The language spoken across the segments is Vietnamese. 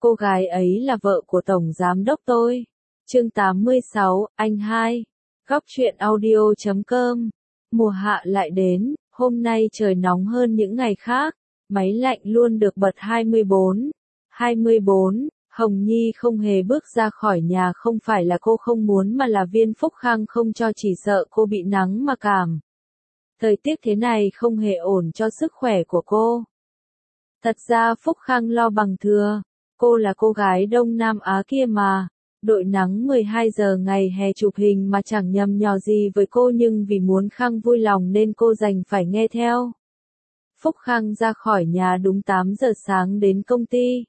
Cô gái ấy là vợ của Tổng Giám đốc tôi. Chương 86, anh hai. Góc truyện audio.com. Mùa hạ lại đến, hôm nay trời nóng hơn những ngày khác, máy lạnh luôn được bật 24. 24, Hồng Nhi không hề bước ra khỏi nhà, không phải là cô không muốn mà là Viên Phúc Khang không cho, chỉ sợ cô bị nắng mà cảm. Thời tiết thế này không hề ổn cho sức khỏe của cô. Thật ra Phúc Khang lo bằng thừa, cô là cô gái Đông Nam Á kia mà. Đội nắng 12 giờ ngày hè chụp hình mà chẳng nhầm nhò gì với cô, nhưng vì muốn Khang vui lòng nên cô đành phải nghe theo. Phúc Khang ra khỏi nhà đúng 8 giờ sáng đến công ty.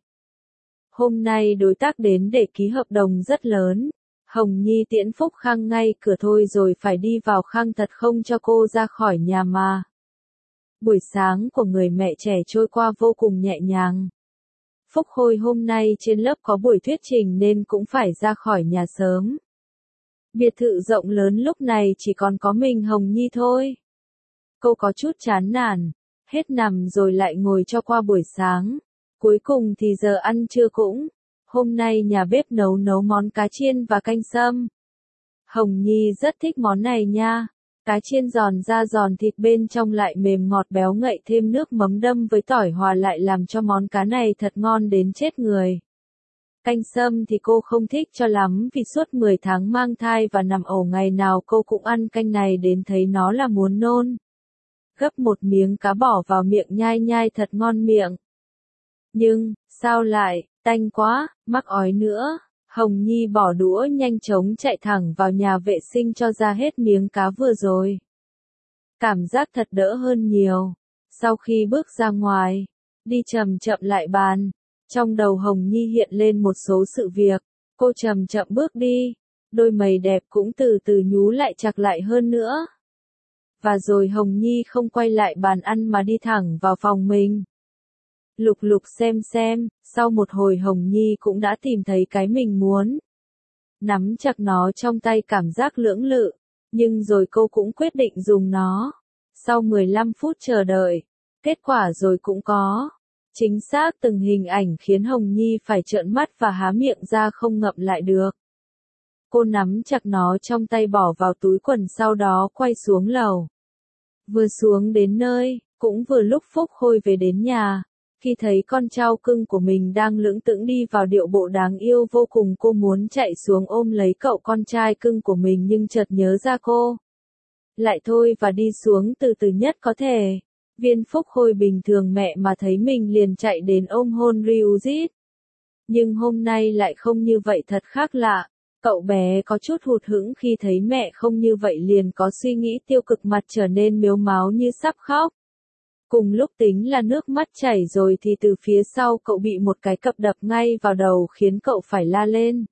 Hôm nay đối tác đến để ký hợp đồng rất lớn. Hồng Nhi tiễn Phúc Khang ngay cửa thôi rồi phải đi vào. Khang thật không cho cô ra khỏi nhà mà. Buổi sáng của người mẹ trẻ trôi qua vô cùng nhẹ nhàng. Phúc Khôi hôm nay trên lớp có buổi thuyết trình nên cũng phải ra khỏi nhà sớm. Biệt thự rộng lớn lúc này chỉ còn có mình Hồng Nhi thôi. Cô có chút chán nản, hết nằm rồi lại ngồi cho qua buổi sáng. Cuối cùng thì giờ ăn trưa cũng. Hôm nay nhà bếp nấu món cá chiên và canh sâm. Hồng Nhi rất thích món này nha. Cá chiên giòn ra giòn, thịt bên trong lại mềm ngọt béo ngậy, thêm nước mắm đâm với tỏi hòa lại làm cho món cá này thật ngon đến chết người. Canh sâm thì cô không thích cho lắm vì suốt 10 tháng mang thai và nằm ổ ngày nào cô cũng ăn canh này đến thấy nó là muốn nôn. Gấp một miếng cá bỏ vào miệng nhai nhai thật ngon miệng. Nhưng, sao lại, tanh quá, mắc ói nữa. Hồng Nhi bỏ đũa nhanh chóng chạy thẳng vào nhà vệ sinh cho ra hết miếng cá vừa rồi. Cảm giác thật đỡ hơn nhiều. Sau khi bước ra ngoài, đi chậm chậm lại bàn, trong đầu Hồng Nhi hiện lên một số sự việc. Cô chậm chậm bước đi, đôi mày đẹp cũng từ từ nhú lại chặt lại hơn nữa. Và rồi Hồng Nhi không quay lại bàn ăn mà đi thẳng vào phòng mình. Lục lục xem, sau một hồi Hồng Nhi cũng đã tìm thấy cái mình muốn. Nắm chặt nó trong tay cảm giác lưỡng lự, nhưng rồi cô cũng quyết định dùng nó. Sau 15 phút chờ đợi, kết quả rồi cũng có. Chính xác từng hình ảnh khiến Hồng Nhi phải trợn mắt và há miệng ra không ngậm lại được. Cô nắm chặt nó trong tay bỏ vào túi quần, sau đó quay xuống lầu. Vừa xuống đến nơi, cũng vừa lúc Phúc Khôi về đến nhà. Khi thấy con trao cưng của mình đang lững thững đi vào điệu bộ đáng yêu vô cùng, cô muốn chạy xuống ôm lấy cậu con trai cưng của mình nhưng chợt nhớ ra cô. Lại thôi và đi xuống từ từ nhất có thể. Viên Phúc Khôi bình thường mẹ mà thấy mình liền chạy đến ôm hôn ríu rít. Nhưng hôm nay lại không như vậy, thật khác lạ. Cậu bé có chút hụt hẫng khi thấy mẹ không như vậy, liền có suy nghĩ tiêu cực, mặt trở nên mếu máo như sắp khóc. Cùng lúc tính là nước mắt chảy rồi thì từ phía sau cậu bị một cái cặp đập ngay vào đầu khiến cậu phải la lên.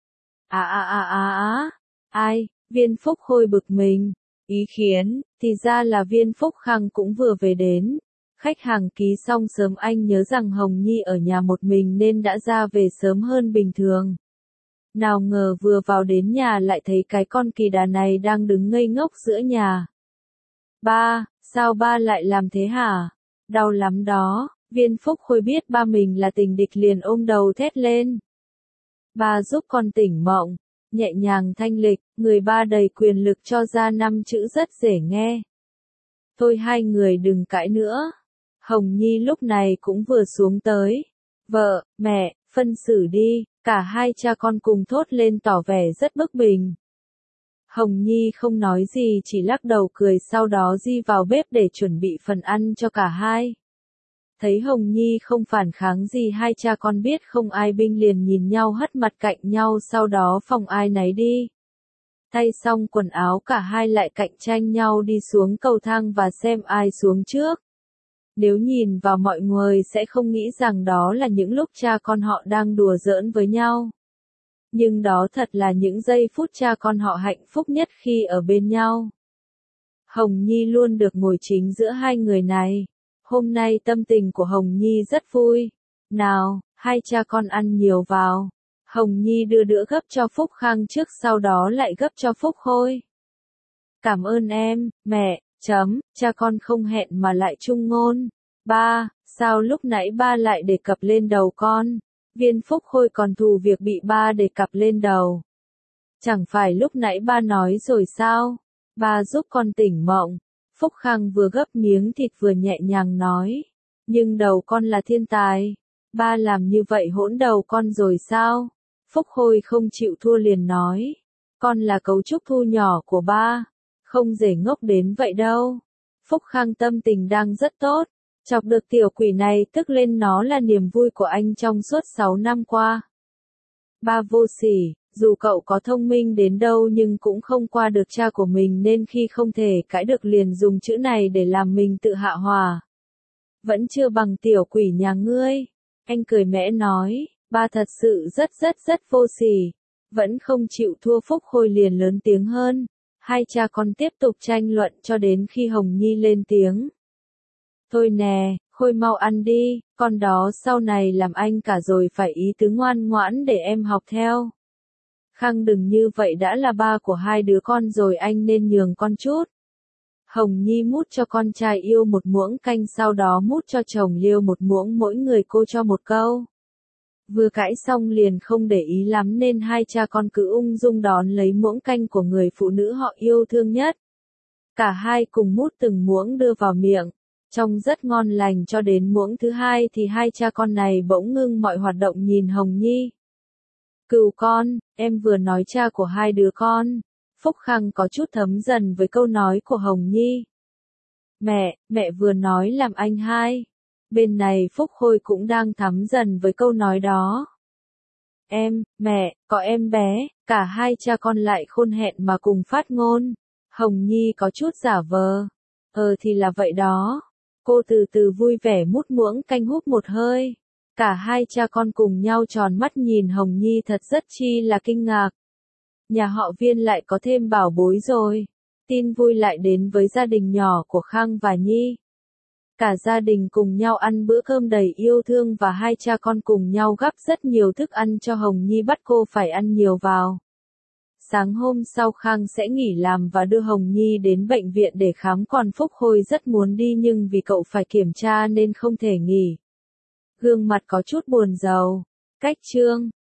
Ai, Viên Phúc Khôi bực mình. Ý khiến, thì ra là Viên Phúc Khang cũng vừa về đến. Khách hàng ký xong sớm, anh nhớ rằng Hồng Nhi ở nhà một mình nên đã ra về sớm hơn bình thường. Nào ngờ vừa vào đến nhà lại thấy cái con kỳ đà này đang đứng ngây ngốc giữa nhà. Ba, sao ba lại làm thế hả? Đau lắm đó. Viên Phúc Khôi biết ba mình là tình địch liền ôm đầu thét lên. Ba giúp con tỉnh mộng, nhẹ nhàng thanh lịch, người ba đầy quyền lực cho ra 5 chữ rất dễ nghe. Thôi hai người đừng cãi nữa. Hồng Nhi lúc này cũng vừa xuống tới. Vợ, mẹ, phân xử đi. Cả hai cha con cùng thốt lên tỏ vẻ rất bực mình. Hồng Nhi không nói gì, chỉ lắc đầu cười, sau đó di vào bếp để chuẩn bị phần ăn cho cả hai. Thấy Hồng Nhi không phản kháng gì, hai cha con biết không ai binh liền nhìn nhau hất mặt cạnh nhau, sau đó phòng ai nấy đi. Thay xong quần áo cả hai lại cạnh tranh nhau đi xuống cầu thang và xem ai xuống trước. Nếu nhìn vào mọi người sẽ không nghĩ rằng đó là những lúc cha con họ đang đùa giỡn với nhau. Nhưng đó thật là những giây phút cha con họ hạnh phúc nhất khi ở bên nhau. Hồng Nhi luôn được ngồi chính giữa hai người này. Hôm nay tâm tình của Hồng Nhi rất vui. Nào, hai cha con ăn nhiều vào. Hồng Nhi đưa đũa gấp cho Phúc Khang trước, sau đó lại gấp cho Phúc Khôi. Cảm ơn em, mẹ, cha con không hẹn mà lại chung ngôn. Ba, sao lúc nãy ba lại đề cập lên đầu con? Viên Phúc Khôi còn thù việc bị ba đề cập lên đầu. Chẳng phải lúc nãy ba nói rồi sao? Ba giúp con tỉnh mộng. Phúc Khang vừa gấp miếng thịt vừa nhẹ nhàng nói. Nhưng đầu con là thiên tài. Ba làm như vậy hỗn đầu con rồi sao? Phúc Khôi không chịu thua liền nói. Con là cấu trúc thu nhỏ của ba. Không dễ ngốc đến vậy đâu. Phúc Khang tâm tình đang rất tốt. Chọc được tiểu quỷ này tức lên nó là niềm vui của anh trong suốt 6 năm qua. Ba vô sỉ, dù cậu có thông minh đến đâu nhưng cũng không qua được cha của mình nên khi không thể cãi được liền dùng chữ này để làm mình tự hạ hòa. Vẫn chưa bằng tiểu quỷ nhà ngươi. Anh cười mẽ nói, ba thật sự rất vô sỉ. Vẫn không chịu thua Phúc Khôi liền lớn tiếng hơn. Hai cha con tiếp tục tranh luận cho đến khi Hồng Nhi lên tiếng. Thôi nè, Khôi mau ăn đi, con đó sau này làm anh cả rồi phải ý tứ ngoan ngoãn để em học theo. Khang đừng như vậy đã là ba của hai đứa con rồi anh nên nhường con chút. Hồng Nhi mút cho con trai yêu một muỗng canh sau đó mút cho chồng Liêu một muỗng mỗi người cô cho một câu. Vừa cãi xong liền không để ý lắm nên hai cha con cứ ung dung đón lấy muỗng canh của người phụ nữ họ yêu thương nhất. Cả hai cùng mút từng muỗng đưa vào miệng. Trông rất ngon lành cho đến muỗng thứ hai thì hai cha con này bỗng ngưng mọi hoạt động nhìn Hồng Nhi. Cừu con, em vừa nói cha của hai đứa con. Phúc Khang có chút thấm dần với câu nói của Hồng Nhi. Mẹ vừa nói làm anh hai. Bên này Phúc Khôi cũng đang thấm dần với câu nói đó. Mẹ, có em bé, cả hai cha con lại khôn hẹn mà cùng phát ngôn. Hồng Nhi có chút giả vờ. Thì là vậy đó. Cô từ từ vui vẻ mút muỗng canh húp một hơi. Cả hai cha con cùng nhau tròn mắt nhìn Hồng Nhi thật rất chi là kinh ngạc. Nhà họ Viên lại có thêm bảo bối rồi. Tin vui lại đến với gia đình nhỏ của Khang và Nhi. Cả gia đình cùng nhau ăn bữa cơm đầy yêu thương và hai cha con cùng nhau gắp rất nhiều thức ăn cho Hồng Nhi bắt cô phải ăn nhiều vào. Sáng hôm sau Khang sẽ nghỉ làm và đưa Hồng Nhi đến bệnh viện để khám còn Phúc Khôi rất muốn đi nhưng vì cậu phải kiểm tra nên không thể nghỉ. Gương mặt có chút buồn rầu. Cách chương